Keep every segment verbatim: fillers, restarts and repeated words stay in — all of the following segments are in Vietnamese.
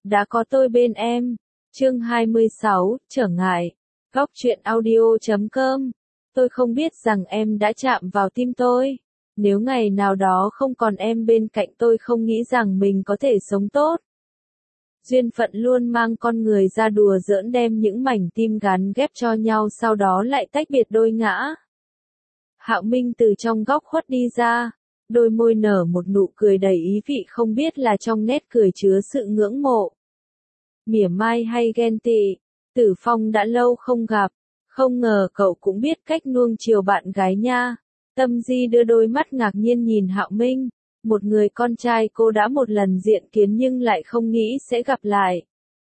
đã có tôi bên em. Chương hai mươi sáu, trở ngại. Góc truyện audio chấm com. Tôi không biết rằng em đã chạm vào tim tôi. Nếu ngày nào đó không còn em bên cạnh tôi không nghĩ rằng mình có thể sống tốt. Duyên phận luôn mang con người ra đùa giỡn đem những mảnh tim gắn ghép cho nhau sau đó lại tách biệt đôi ngã. Hạo Minh từ trong góc khuất đi ra, đôi môi nở một nụ cười đầy ý vị không biết là trong nét cười chứa sự ngưỡng mộ, mỉa mai hay ghen tị. Tử Phong đã lâu không gặp, không ngờ cậu cũng biết cách nuông chiều bạn gái nha. Tâm Di đưa đôi mắt ngạc nhiên nhìn Hạo Minh, một người con trai cô đã một lần diện kiến nhưng lại không nghĩ sẽ gặp lại.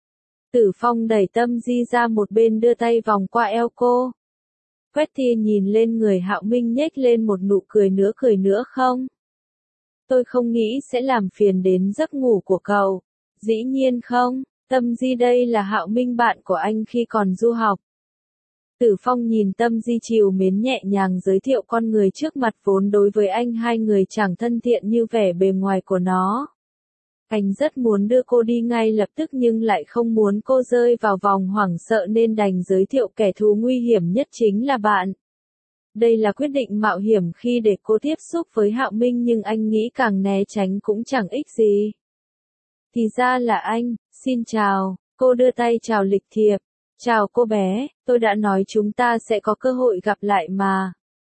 Tử Phong đẩy Tâm Di ra một bên đưa tay vòng qua eo cô. Quét tia nhìn lên người Hạo Minh nhếch lên một nụ cười nữa cười nữa không? Tôi không nghĩ sẽ làm phiền đến giấc ngủ của cậu. Dĩ nhiên không, Tâm Di đây là Hạo Minh bạn của anh khi còn du học. Tử Phong nhìn Tâm Di trìu mến nhẹ nhàng giới thiệu con người trước mặt vốn đối với anh hai người chẳng thân thiện như vẻ bề ngoài của nó. Anh rất muốn đưa cô đi ngay lập tức nhưng lại không muốn cô rơi vào vòng hoảng sợ nên đành giới thiệu kẻ thù nguy hiểm nhất chính là bạn. Đây là quyết định mạo hiểm khi để cô tiếp xúc với Hạo Minh nhưng anh nghĩ càng né tránh cũng chẳng ích gì. Thì ra là anh, xin chào, cô đưa tay chào lịch thiệp. Chào cô bé, tôi đã nói chúng ta sẽ có cơ hội gặp lại mà.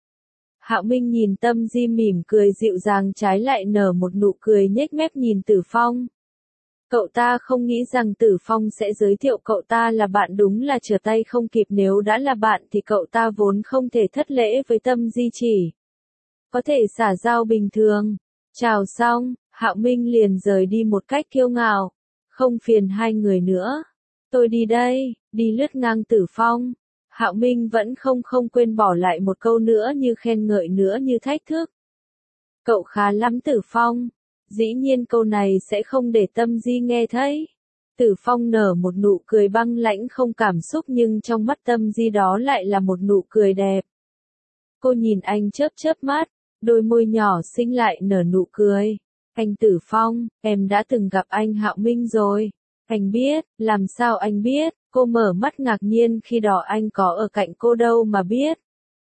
Hạo Minh nhìn Tâm Di mỉm cười dịu dàng trái lại nở một nụ cười nhếch mép nhìn Tử Phong. Cậu ta không nghĩ rằng Tử Phong sẽ giới thiệu cậu ta là bạn đúng là trở tay không kịp nếu đã là bạn thì cậu ta vốn không thể thất lễ với Tâm Di chỉ. Có thể xả giao bình thường. Chào xong, Hạo Minh liền rời đi một cách kiêu ngạo. Không phiền hai người nữa. Tôi đi đây, đi lướt ngang Tử Phong. Hạo Minh vẫn không không quên bỏ lại một câu nữa như khen ngợi nữa như thách thức. Cậu khá lắm Tử Phong. Dĩ nhiên câu này sẽ không để Tâm Di nghe thấy. Tử Phong nở một nụ cười băng lãnh không cảm xúc nhưng trong mắt Tâm Di đó lại là một nụ cười đẹp. Cô nhìn anh chớp chớp mắt, đôi môi nhỏ xinh lại nở nụ cười. Anh Tử Phong, em đã từng gặp anh Hạo Minh rồi. Anh biết, làm sao anh biết? Cô mở mắt ngạc nhiên khi đó anh có ở cạnh cô đâu mà biết.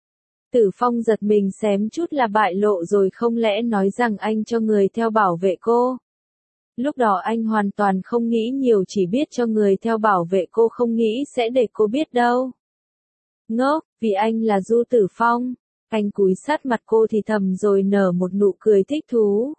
Tử Phong giật mình xém chút là bại lộ rồi không lẽ nói rằng anh cho người theo bảo vệ cô. Lúc đó anh hoàn toàn không nghĩ nhiều chỉ biết cho người theo bảo vệ cô không nghĩ sẽ để cô biết đâu. Ngốc, vì anh là Du Tử Phong. Anh cúi sát mặt cô thì thầm rồi nở một nụ cười thích thú.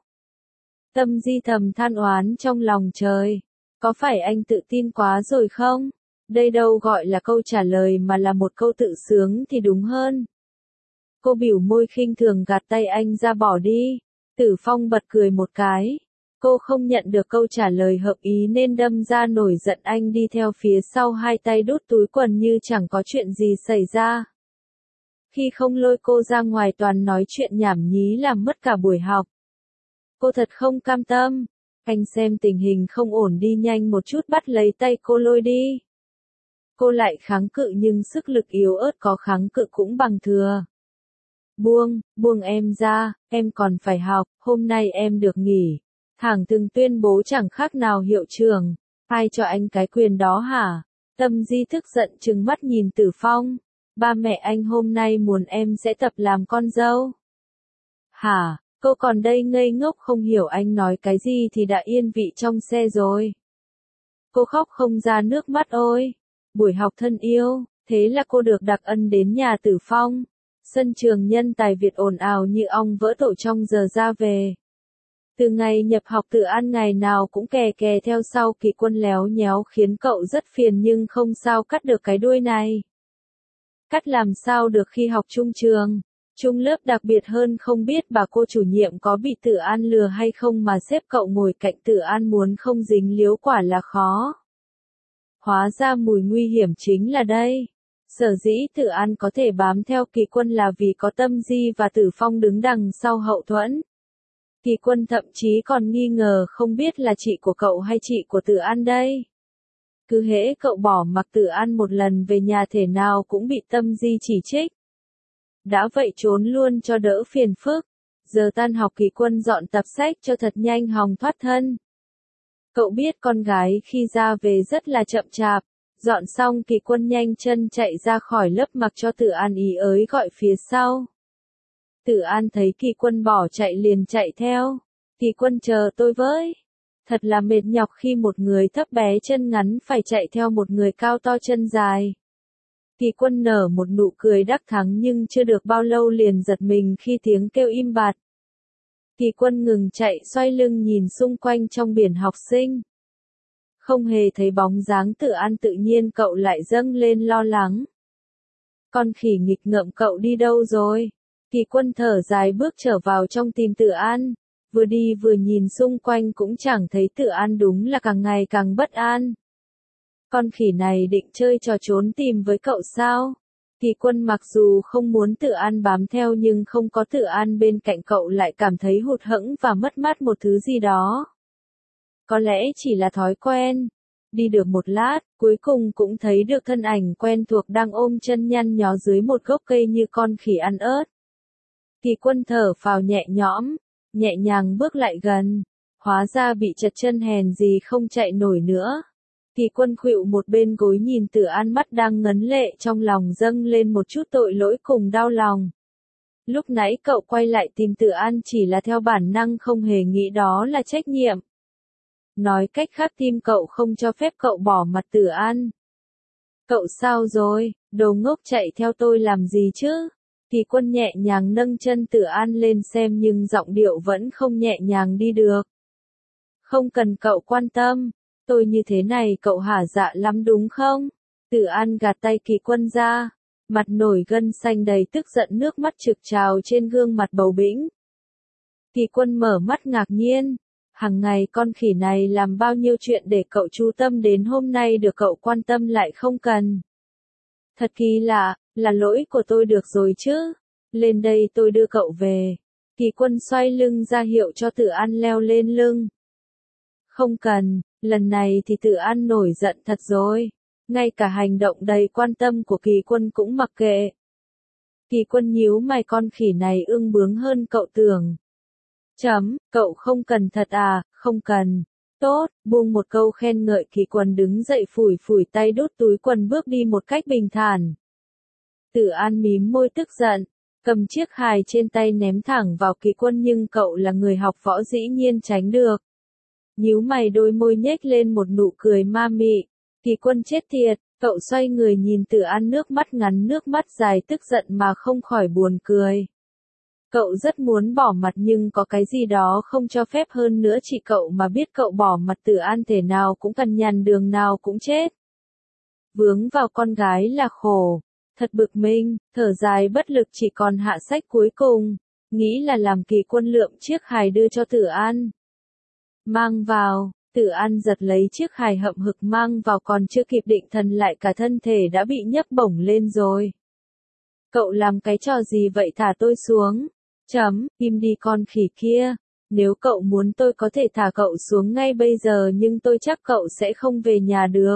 Tâm Di thầm than oán trong lòng trời. Có phải anh tự tin quá rồi không? Đây đâu gọi là câu trả lời mà là một câu tự sướng thì đúng hơn. Cô bỉu môi khinh thường gạt tay anh ra bỏ đi. Tử Phong bật cười một cái. Cô không nhận được câu trả lời hợp ý nên đâm ra nổi giận anh đi theo phía sau hai tay đút túi quần như chẳng có chuyện gì xảy ra. Khi không lôi cô ra ngoài toàn nói chuyện nhảm nhí làm mất cả buổi học. Cô thật không cam tâm. Anh xem tình hình không ổn đi nhanh một chút bắt lấy tay cô lôi đi. Cô lại kháng cự nhưng sức lực yếu ớt có kháng cự cũng bằng thừa. Buông, buông em ra, em còn phải học, hôm nay em được nghỉ. Thẳng thừng tuyên bố chẳng khác nào hiệu trưởng. Ai cho anh cái quyền đó hả? Tâm Di tức giận trừng mắt nhìn Tử Phong. Ba mẹ anh hôm nay muốn em sẽ tập làm con dâu. Hả? Cô còn đây ngây ngốc không hiểu anh nói cái gì thì đã yên vị trong xe rồi. Cô khóc không ra nước mắt ôi. Buổi học thân yêu, thế là cô được đặc ân đến nhà Tử Phong. Sân trường nhân tài Việt ồn ào như ong vỡ tổ trong giờ ra về. Từ ngày nhập học Tử An ngày nào cũng kè kè theo sau Kỳ Quân léo nhéo khiến cậu rất phiền nhưng không sao cắt được cái đuôi này. Cắt làm sao được khi học chung trường. Chung lớp đặc biệt hơn không biết bà cô chủ nhiệm có bị Tử An lừa hay không mà xếp cậu ngồi cạnh Tử An muốn không dính líu quả là khó. Hóa ra mùi nguy hiểm chính là đây. Sở dĩ Tử An có thể bám theo Kỳ Quân là vì có Tâm Di và Tử Phong đứng đằng sau hậu thuẫn. Kỳ Quân thậm chí còn nghi ngờ không biết là chị của cậu hay chị của Tử An đây. Cứ hễ cậu bỏ mặc Tử An một lần về nhà thể nào cũng bị Tâm Di chỉ trích. Đã vậy trốn luôn cho đỡ phiền phức. Giờ tan học Kỳ Quân dọn tập sách cho thật nhanh hòng thoát thân. Cậu biết con gái khi ra về rất là chậm chạp, dọn xong Kỳ Quân nhanh chân chạy ra khỏi lớp mặc cho Tử An ý ới gọi phía sau. Tử An thấy Kỳ Quân bỏ chạy liền chạy theo. Kỳ Quân chờ tôi với. Thật là mệt nhọc khi một người thấp bé chân ngắn phải chạy theo một người cao to chân dài. Kỳ Quân nở một nụ cười đắc thắng nhưng chưa được bao lâu liền giật mình khi tiếng kêu im bặt. Kỳ Quân ngừng chạy xoay lưng nhìn xung quanh trong biển học sinh. Không hề thấy bóng dáng Tử An tự nhiên cậu lại dâng lên lo lắng. Con khỉ nghịch ngợm cậu đi đâu rồi? Kỳ Quân thở dài bước trở vào trong tìm Tử An. Vừa đi vừa nhìn xung quanh cũng chẳng thấy Tử An, đúng là càng ngày càng bất an. Con khỉ này định chơi trò trốn tìm với cậu sao? Kỳ Quân mặc dù không muốn Tử An bám theo nhưng không có Tử An bên cạnh cậu lại cảm thấy hụt hẫng và mất mát một thứ gì đó. Có lẽ chỉ là thói quen. Đi được một lát, cuối cùng cũng thấy được thân ảnh quen thuộc đang ôm chân nhăn nhó dưới một gốc cây như con khỉ ăn ớt. Kỳ Quân thở phào nhẹ nhõm, nhẹ nhàng bước lại gần. Hóa ra bị trật chân hèn gì không chạy nổi nữa. Kỳ Quân khuỵu một bên gối nhìn Tử An, mắt đang ngấn lệ, trong lòng dâng lên một chút tội lỗi cùng đau lòng. Lúc nãy cậu quay lại tìm Tử An chỉ là theo bản năng, không hề nghĩ đó là trách nhiệm. Nói cách khác, tim cậu không cho phép cậu bỏ mặt Tử An. Cậu sao rồi, đồ ngốc, chạy theo tôi làm gì chứ? Kỳ Quân nhẹ nhàng nâng chân Tử An lên xem nhưng giọng điệu vẫn không nhẹ nhàng đi được. Không cần cậu quan tâm, tôi như thế này cậu hả dạ lắm đúng không? Tử An gạt tay Kỳ Quân ra, mặt nổi gân xanh đầy tức giận, nước mắt trực trào trên gương mặt bầu bĩnh. Kỳ Quân mở mắt ngạc nhiên, hàng ngày con khỉ này làm bao nhiêu chuyện để cậu chú tâm, đến hôm nay được cậu quan tâm lại không cần. Thật kỳ lạ, là lỗi của tôi được rồi chứ. Lên đây tôi đưa cậu về. Kỳ Quân xoay lưng ra hiệu cho Tử An leo lên lưng. Không cần, lần này thì Tử An nổi giận thật rồi. Ngay cả hành động đầy quan tâm của Kỳ Quân cũng mặc kệ. Kỳ Quân nhíu mày, con khỉ này ương bướng hơn cậu tưởng. Chấm, cậu không cần thật à? Không cần. Tốt, buông một câu khen ngợi, Kỳ Quân đứng dậy phủi phủi tay đút túi quần bước đi một cách bình thản. Tử An mím môi tức giận, cầm chiếc hài trên tay ném thẳng vào Kỳ Quân, nhưng cậu là người học võ dĩ nhiên tránh được. Nhíu mày, đôi môi nhếch lên một nụ cười ma mị. Kỳ Quân chết tiệt, cậu xoay người nhìn Tử An, nước mắt ngắn nước mắt dài, tức giận mà không khỏi buồn cười. Cậu rất muốn bỏ mặt nhưng có cái gì đó không cho phép, hơn nữa chỉ cậu mà biết cậu bỏ mặt Tử An thể nào cũng cằn nhằn, đường nào cũng chết. Vướng vào con gái là khổ. Thật bực mình, thở dài bất lực chỉ còn hạ sách cuối cùng, nghĩ là làm. Kỳ Quân lượm chiếc hài đưa cho Tử An. Mang vào, Tử An giật lấy chiếc hài hậm hực mang vào, còn chưa kịp định thần lại cả thân thể đã bị nhấc bổng lên rồi. Cậu làm cái trò gì vậy, thả tôi xuống. Chấm, im đi con khỉ kia. Nếu cậu muốn tôi có thể thả cậu xuống ngay bây giờ, nhưng tôi chắc cậu sẽ không về nhà được.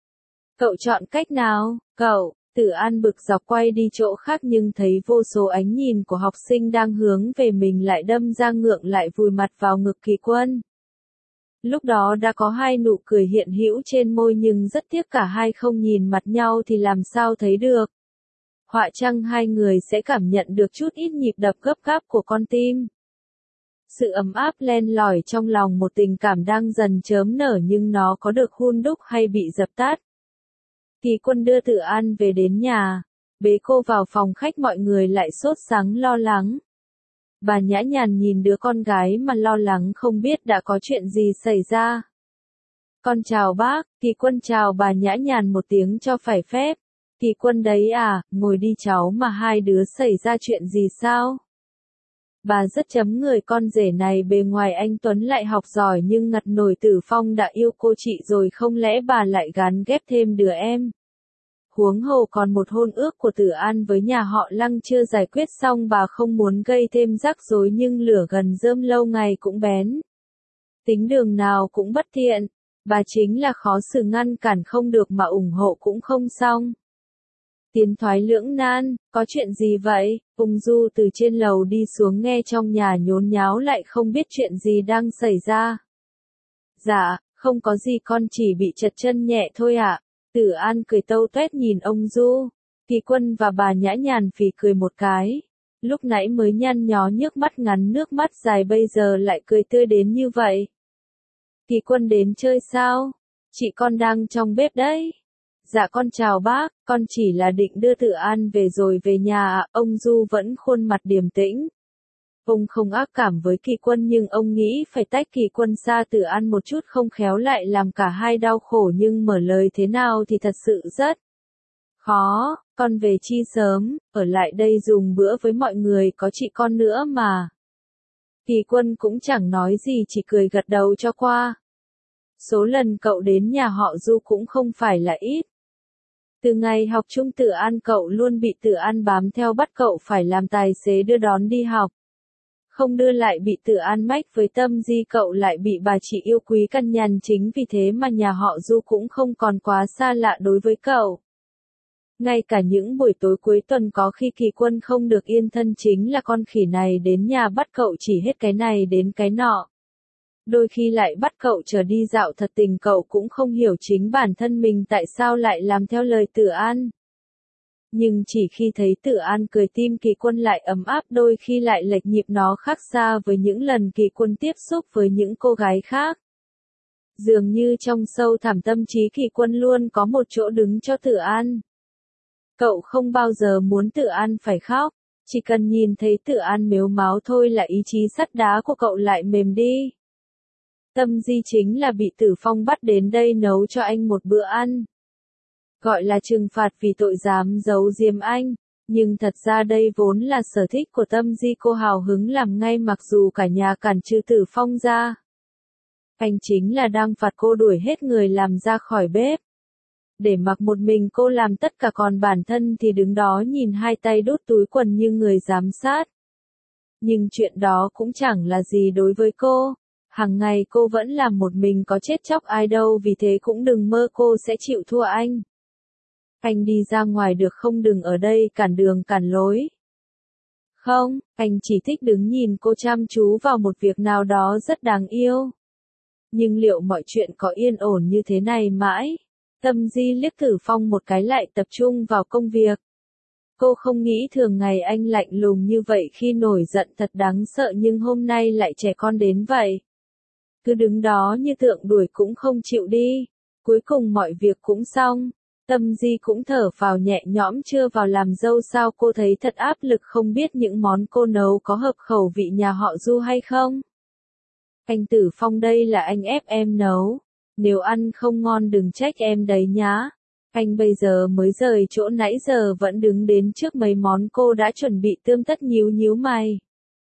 Cậu chọn cách nào, cậu? Tử An bực dọc quay đi chỗ khác nhưng thấy vô số ánh nhìn của học sinh đang hướng về mình, lại đâm ra ngượng lại vùi mặt vào ngực Kỳ Quân. Lúc đó đã có hai nụ cười hiện hữu trên môi nhưng rất tiếc cả hai không nhìn mặt nhau thì làm sao thấy được. Họa chăng hai người sẽ cảm nhận được chút ít nhịp đập gấp gáp của con tim. Sự ấm áp len lỏi trong lòng một tình cảm đang dần chớm nở, nhưng nó có được hun đúc hay bị dập tắt. Kỳ Quân đưa Tử An về đến nhà, bế cô vào phòng khách, mọi người lại sốt sắng lo lắng. Bà Nhã Nhàn nhìn đứa con gái mà lo lắng không biết đã có chuyện gì xảy ra. Con chào bác. Kỳ Quân chào bà Nhã Nhàn một tiếng cho phải phép. Kỳ Quân đấy à, ngồi đi cháu, mà hai đứa xảy ra chuyện gì sao? Bà rất chấm người, con rể này bề ngoài anh Tuấn lại học giỏi nhưng ngặt nổi Tử Phong đã yêu cô chị rồi, không lẽ bà lại gán ghép thêm đứa em? Huống hồ còn một hôn ước của Tử An với nhà họ Lăng chưa giải quyết xong, bà không muốn gây thêm rắc rối nhưng lửa gần rơm lâu ngày cũng bén. Tính đường nào cũng bất thiện, bà chính là khó xử, ngăn cản không được mà ủng hộ cũng không xong. Tiến thoái lưỡng nan, có chuyện gì vậy? Ung Du từ trên lầu đi xuống nghe trong nhà nhốn nháo lại không biết chuyện gì đang xảy ra. Dạ, Không có gì, con chỉ bị trật chân nhẹ thôi ạ. Tử An cười tâu tuét nhìn ông Du. Kỳ Quân và bà Nhã Nhàn phì cười một cái. Lúc nãy mới nhăn nhó nhức mắt ngắn nước mắt dài bây giờ lại cười tươi đến như vậy. Kỳ Quân đến chơi sao? Chị con đang trong bếp đấy. Dạ con chào bác, con chỉ là định đưa Tử An về rồi về nhà ạ. Ông Du vẫn khuôn mặt điềm tĩnh. Ông không ác cảm với Kỳ Quân nhưng ông nghĩ phải tách Kỳ Quân xa Tử An một chút không khéo lại làm cả hai đau khổ, nhưng mở lời thế nào thì thật sự rất khó. Con về chi sớm, ở lại đây dùng bữa với mọi người, có chị con nữa mà. Kỳ Quân cũng chẳng nói gì, chỉ cười gật đầu cho qua. Số lần cậu đến nhà họ Du cũng không phải là ít. Từ ngày học chung Tử An cậu luôn bị Tử An bám theo, bắt cậu phải làm tài xế đưa đón đi học. Không đưa lại bị Tử An mách với Tâm Di, cậu lại bị bà chị yêu quý căn nhằn, chính vì thế mà nhà họ Du cũng không còn quá xa lạ đối với cậu. Ngay cả những buổi tối cuối tuần có khi Kỳ Quân không được yên thân chính là con khỉ này đến nhà bắt cậu chỉ hết cái này đến cái nọ. Đôi khi lại bắt cậu trở đi dạo, thật tình cậu cũng không hiểu chính bản thân mình tại sao lại làm theo lời Tử An. Nhưng chỉ khi thấy Tử An cười, tim Kỳ Quân lại ấm áp, đôi khi lại lệch nhịp, nó khác xa với những lần Kỳ Quân tiếp xúc với những cô gái khác. Dường như trong sâu thẳm tâm trí Kỳ Quân luôn có một chỗ đứng cho Tử An. Cậu không bao giờ muốn Tử An phải khóc, chỉ cần nhìn thấy Tử An mếu máo thôi là ý chí sắt đá của cậu lại mềm đi. Tâm Di chính là bị Tử Phong bắt đến đây nấu cho anh một bữa ăn. Gọi là trừng phạt vì tội dám giấu giếm anh, nhưng thật ra đây vốn là sở thích của Tâm Di, cô hào hứng làm ngay mặc dù cả nhà cản trừ Tử Phong ra. Anh chính là đang phạt cô đuổi hết người làm ra khỏi bếp. Để mặc một mình cô làm tất cả, còn bản thân thì đứng đó nhìn hai tay đút túi quần như người giám sát. Nhưng chuyện đó cũng chẳng là gì đối với cô. Hàng ngày cô vẫn làm một mình, có chết chóc ai đâu, vì thế cũng đừng mơ cô sẽ chịu thua anh. Anh đi ra ngoài được không, đừng ở đây cản đường cản lối. Không, anh chỉ thích đứng nhìn cô chăm chú vào một việc nào đó rất đáng yêu. Nhưng liệu mọi chuyện có yên ổn như thế này mãi? Tâm Di liếc Tử Phong một cái lại tập trung vào công việc. Cô không nghĩ thường ngày anh lạnh lùng như vậy, khi nổi giận thật đáng sợ, nhưng hôm nay lại trẻ con đến vậy. Cứ đứng đó như tượng đuổi cũng không chịu đi. Cuối cùng mọi việc cũng xong. Tâm Di cũng thở phào nhẹ nhõm, chưa vào làm dâu sao cô thấy thật áp lực, không biết những món cô nấu có hợp khẩu vị nhà họ Du hay không? Anh Tử Phong, đây là anh ép em nấu. Nếu ăn không ngon đừng trách em đấy nhá. Anh bây giờ mới rời chỗ, nãy giờ vẫn đứng đến trước mấy món cô đã chuẩn bị, tươm tất nhíu nhíu mày.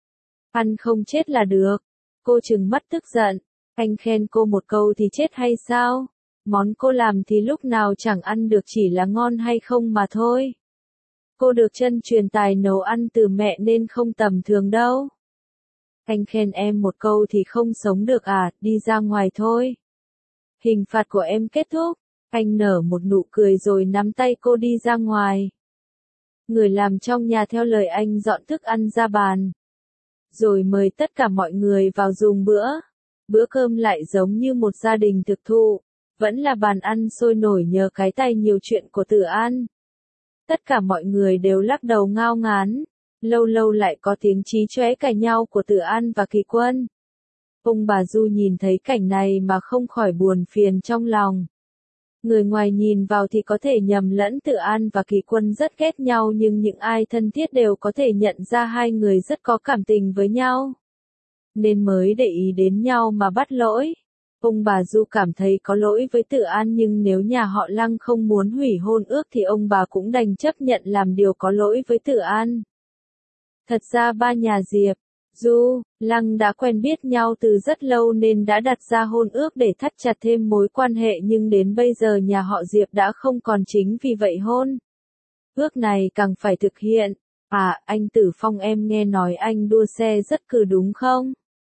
Ăn không chết là được. Cô trừng mắt tức giận. Anh khen cô một câu thì chết hay sao? Món cô làm thì lúc nào chẳng ăn được, chỉ là ngon hay không mà thôi. Cô được chân truyền tài nấu ăn từ mẹ nên không tầm thường đâu. Anh khen em một câu thì không sống được à, đi ra ngoài thôi. Hình phạt của em kết thúc. Anh nở một nụ cười rồi nắm tay cô đi ra ngoài. Người làm trong nhà theo lời anh dọn thức ăn ra bàn. Rồi mời tất cả mọi người vào dùng bữa. Bữa cơm lại giống như một gia đình thực thụ. Vẫn là bàn ăn sôi nổi nhờ cái tay nhiều chuyện của Tử An. Tất cả mọi người đều lắc đầu ngao ngán. Lâu lâu lại có tiếng chí chóe cãi nhau của Tử An và Kỳ Quân. Ông bà Du nhìn thấy cảnh này mà không khỏi buồn phiền trong lòng. Người ngoài nhìn vào thì có thể nhầm lẫn Tử An và Kỳ Quân rất ghét nhau, nhưng những ai thân thiết đều có thể nhận ra hai người rất có cảm tình với nhau. Nên mới để ý đến nhau mà bắt lỗi. Ông bà Du cảm thấy có lỗi với Tử An, nhưng nếu nhà họ Lăng không muốn hủy hôn ước thì ông bà cũng đành chấp nhận làm điều có lỗi với Tử An. Thật ra ba nhà Diệp, Du, Lăng đã quen biết nhau từ rất lâu nên đã đặt ra hôn ước để thắt chặt thêm mối quan hệ, nhưng đến bây giờ nhà họ Diệp đã không còn, chính vì vậy hôn ước này càng phải thực hiện. À, anh Tử Phong, em nghe nói anh đua xe rất cừ đúng không?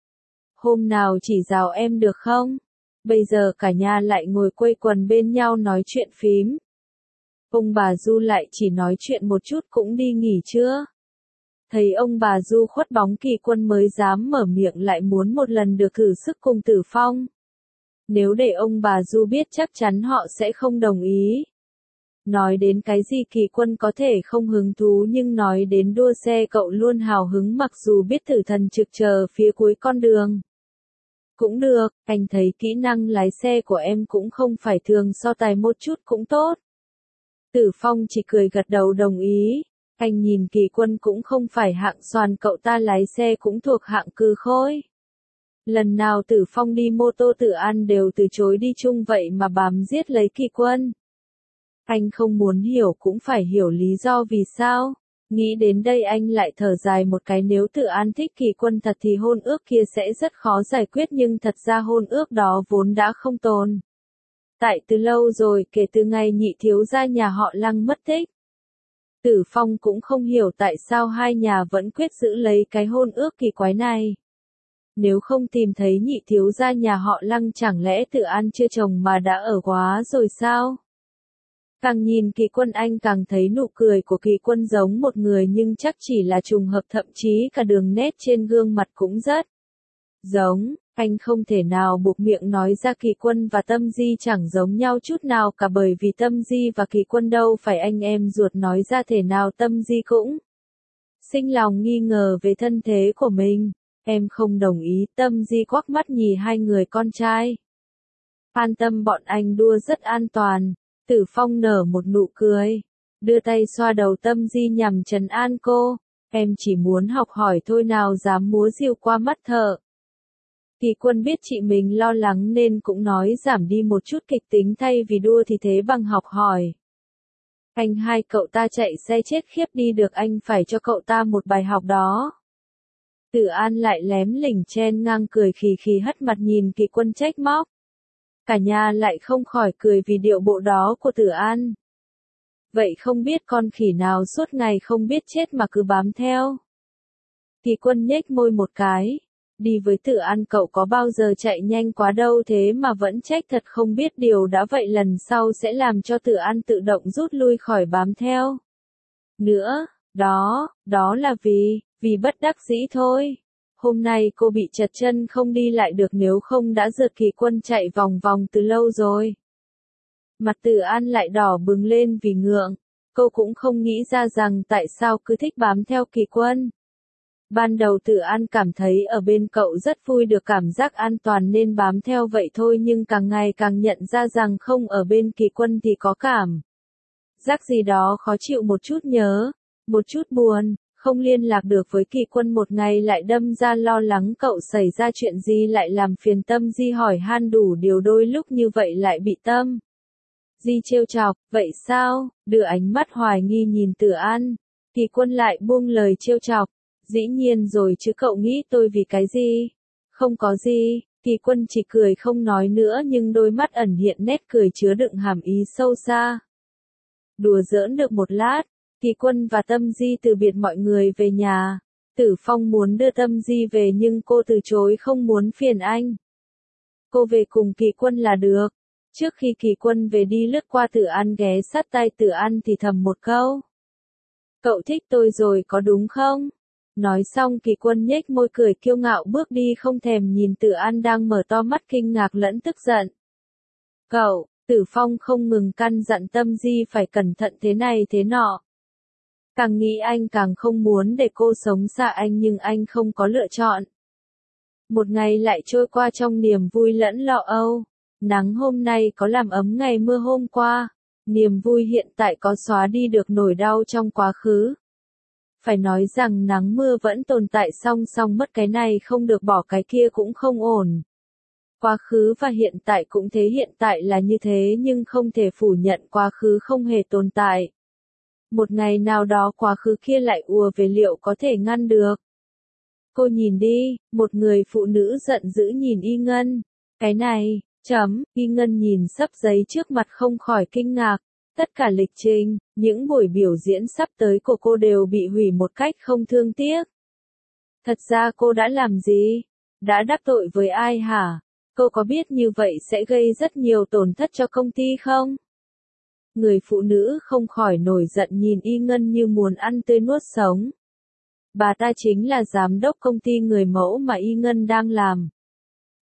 Hôm nào chỉ giáo em được không? Bây giờ cả nhà lại ngồi quây quần bên nhau nói chuyện phím. Ông bà Du lại chỉ nói chuyện một chút cũng đi nghỉ chưa? Thấy ông bà Du khuất bóng, Kỳ Quân mới dám mở miệng, lại muốn một lần được thử sức cùng Tử Phong. Nếu để ông bà Du biết chắc chắn họ sẽ không đồng ý. Nói đến cái gì Kỳ Quân có thể không hứng thú nhưng nói đến đua xe cậu luôn hào hứng mặc dù biết Tử Thần trực chờ phía cuối con đường. Cũng được, anh thấy kỹ năng lái xe của em cũng không phải thường so tài một chút cũng tốt. Tử Phong chỉ cười gật đầu đồng ý. Anh nhìn Kỳ Quân cũng không phải hạng xoàn, cậu ta lái xe cũng thuộc hạng cừ khôi. Lần nào Tử Phong đi mô tô Tử An đều từ chối đi chung vậy mà bám giết lấy Kỳ Quân. Anh không muốn hiểu cũng phải hiểu lý do vì sao. Nghĩ đến đây anh lại thở dài một cái, nếu Tử An thích Kỳ Quân thật thì hôn ước kia sẽ rất khó giải quyết, nhưng thật ra hôn ước đó vốn đã không tồn tại từ lâu rồi, kể từ ngày nhị thiếu gia nhà họ Lăng mất tích. Tử Phong cũng không hiểu tại sao hai nhà vẫn quyết giữ lấy cái hôn ước kỳ quái này. Nếu không tìm thấy nhị thiếu gia nhà họ Lăng chẳng lẽ Tử An chưa chồng mà đã ở quá rồi sao? Càng nhìn Kỳ Quân anh càng thấy nụ cười của Kỳ Quân giống một người nhưng chắc chỉ là trùng hợp, thậm chí cả đường nét trên gương mặt cũng rất giống. Anh không thể nào buộc miệng nói ra Kỳ Quân và Tâm Di chẳng giống nhau chút nào cả, bởi vì Tâm Di và Kỳ Quân đâu phải anh em ruột, nói ra thể nào Tâm Di cũng sinh lòng nghi ngờ về thân thế của mình. Em không đồng ý, Tâm Di quắc mắt nhìn hai người con trai. An tâm, bọn anh đua rất an toàn. Tử Phong nở một nụ cười, đưa tay xoa đầu Tâm Di nhằm trấn an cô. Em chỉ muốn học hỏi thôi, nào dám múa rìu qua mắt thợ. Kỳ Quân biết chị mình lo lắng nên cũng nói giảm đi một chút kịch tính, thay vì đua thì thế bằng học hỏi. Anh hai cậu ta chạy xe chết khiếp đi được, anh phải cho cậu ta một bài học đó. Tử An lại lém lỉnh chen ngang cười khì khì, hất mặt nhìn Kỳ Quân trách móc. Cả nhà lại không khỏi cười vì điệu bộ đó của Tử An. Vậy không biết con khỉ nào suốt ngày không biết chết mà cứ bám theo. Kỳ Quân nhếch môi một cái. Đi với Tử An cậu có bao giờ chạy nhanh quá đâu, thế mà vẫn trách, thật không biết điều đã, vậy lần sau sẽ làm cho Tử An tự động rút lui khỏi bám theo. Nữa, đó, đó là vì, vì bất đắc dĩ thôi. Hôm nay cô bị trật chân không đi lại được, nếu không đã rượt Kỳ Quân chạy vòng vòng từ lâu rồi. Mặt Tử An lại đỏ bừng lên vì ngượng. Cô cũng không nghĩ ra rằng tại sao cứ thích bám theo Kỳ Quân. Ban đầu Tử An cảm thấy ở bên cậu rất vui, được cảm giác an toàn nên bám theo vậy thôi, nhưng càng ngày càng nhận ra rằng không ở bên Kỳ Quân thì có cảm giác gì đó khó chịu, một chút nhớ, một chút buồn. Không liên lạc được với Kỳ Quân một ngày lại đâm ra lo lắng cậu xảy ra chuyện gì, lại làm phiền Tâm Di hỏi han đủ điều, đôi lúc như vậy lại bị Tâm Di trêu chọc. Vậy sao? Đưa ánh mắt hoài nghi nhìn Tử An. Kỳ Quân lại buông lời trêu chọc. Dĩ nhiên rồi chứ, cậu nghĩ tôi vì cái gì? Không có gì. Kỳ Quân chỉ cười không nói nữa, nhưng đôi mắt ẩn hiện nét cười chứa đựng hàm ý sâu xa. Đùa giỡn được một lát, Kỳ Quân và Tâm Di từ biệt mọi người về nhà. Tử Phong muốn đưa Tâm Di về nhưng cô từ chối, không muốn phiền anh. Cô về cùng Kỳ Quân là được. Trước khi Kỳ Quân về đi lướt qua Tử An, ghé sát tai Tử An thì thầm một câu. Cậu thích tôi rồi có đúng không? Nói xong Kỳ Quân nhếch môi cười kiêu ngạo bước đi, không thèm nhìn Tử An đang mở to mắt kinh ngạc lẫn tức giận. Cậu, Tử Phong không ngừng căn dặn Tâm Di phải cẩn thận thế này thế nọ. Càng nghĩ anh càng không muốn để cô sống xa anh, nhưng anh không có lựa chọn. Một ngày lại trôi qua trong niềm vui lẫn lo âu. Nắng hôm nay có làm ấm ngày mưa hôm qua. Niềm vui hiện tại có xóa đi được nỗi đau trong quá khứ. Phải nói rằng nắng mưa vẫn tồn tại, song song mất cái này không được bỏ cái kia cũng không ổn. Quá khứ và hiện tại cũng thế, hiện tại là như thế nhưng không thể phủ nhận quá khứ không hề tồn tại. Một ngày nào đó quá khứ kia lại ùa về, liệu có thể ngăn được? Cô nhìn đi, một người phụ nữ giận dữ nhìn Y Ngân. Cái này, chấm, Y Ngân nhìn sấp giấy trước mặt không khỏi kinh ngạc. Tất cả lịch trình, những buổi biểu diễn sắp tới của cô đều bị hủy một cách không thương tiếc. Thật ra cô đã làm gì? Đã đắc tội với ai hả? Cô có biết như vậy sẽ gây rất nhiều tổn thất cho công ty không? Người phụ nữ không khỏi nổi giận nhìn Y Ngân như muốn ăn tươi nuốt sống. Bà ta chính là giám đốc công ty người mẫu mà Y Ngân đang làm.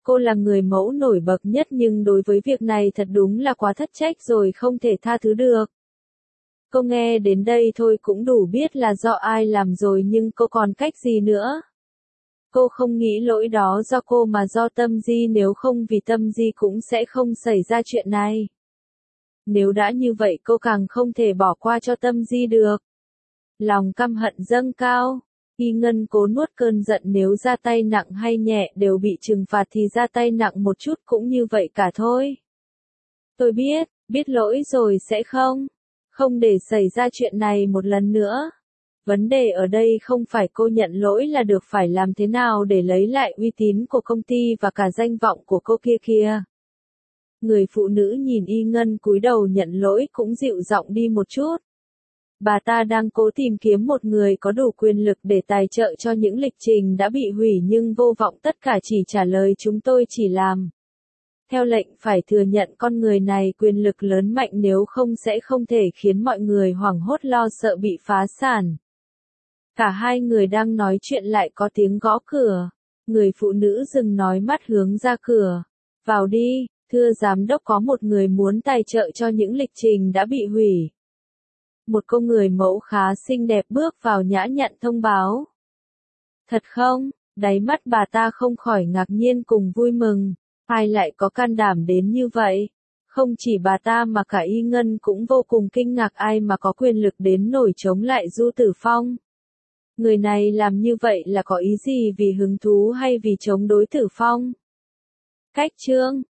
Cô là người mẫu nổi bật nhất nhưng đối với việc này thật đúng là quá thất trách rồi không thể tha thứ được. Cô nghe đến đây thôi cũng đủ biết là do ai làm rồi nhưng cô còn cách gì nữa. Cô không nghĩ lỗi đó do cô mà do Tâm Di, nếu không vì Tâm Di cũng sẽ không xảy ra chuyện này. Nếu đã như vậy cô càng không thể bỏ qua cho Tâm Di được. Lòng căm hận dâng cao. Y Ngân cố nuốt cơn giận, nếu ra tay nặng hay nhẹ đều bị trừng phạt thì ra tay nặng một chút cũng như vậy cả thôi. Tôi biết, biết lỗi rồi sẽ không, không để xảy ra chuyện này một lần nữa. Vấn đề ở đây không phải cô nhận lỗi là được, phải làm thế nào để lấy lại uy tín của công ty và cả danh vọng của cô kia kìa. Người phụ nữ nhìn Y Ngân cúi đầu nhận lỗi cũng dịu giọng đi một chút. Bà ta đang cố tìm kiếm một người có đủ quyền lực để tài trợ cho những lịch trình đã bị hủy nhưng vô vọng, tất cả chỉ trả lời chúng tôi chỉ làm theo lệnh, phải thừa nhận con người này quyền lực lớn mạnh, nếu không sẽ không thể khiến mọi người hoảng hốt lo sợ bị phá sản. Cả hai người đang nói chuyện lại có tiếng gõ cửa. Người phụ nữ dừng nói, mắt hướng ra cửa. Vào đi, thưa giám đốc, có một người muốn tài trợ cho những lịch trình đã bị hủy. Một cô người mẫu khá xinh đẹp bước vào nhã nhặn thông báo. Thật không? Đáy mắt bà ta không khỏi ngạc nhiên cùng vui mừng. Ai lại có can đảm đến như vậy? Không chỉ bà ta mà cả Y Ngân cũng vô cùng kinh ngạc, ai mà có quyền lực đến nổi chống lại Du Tử Phong. Người này làm như vậy là có ý gì, vì hứng thú hay vì chống đối Tử Phong? Cách chương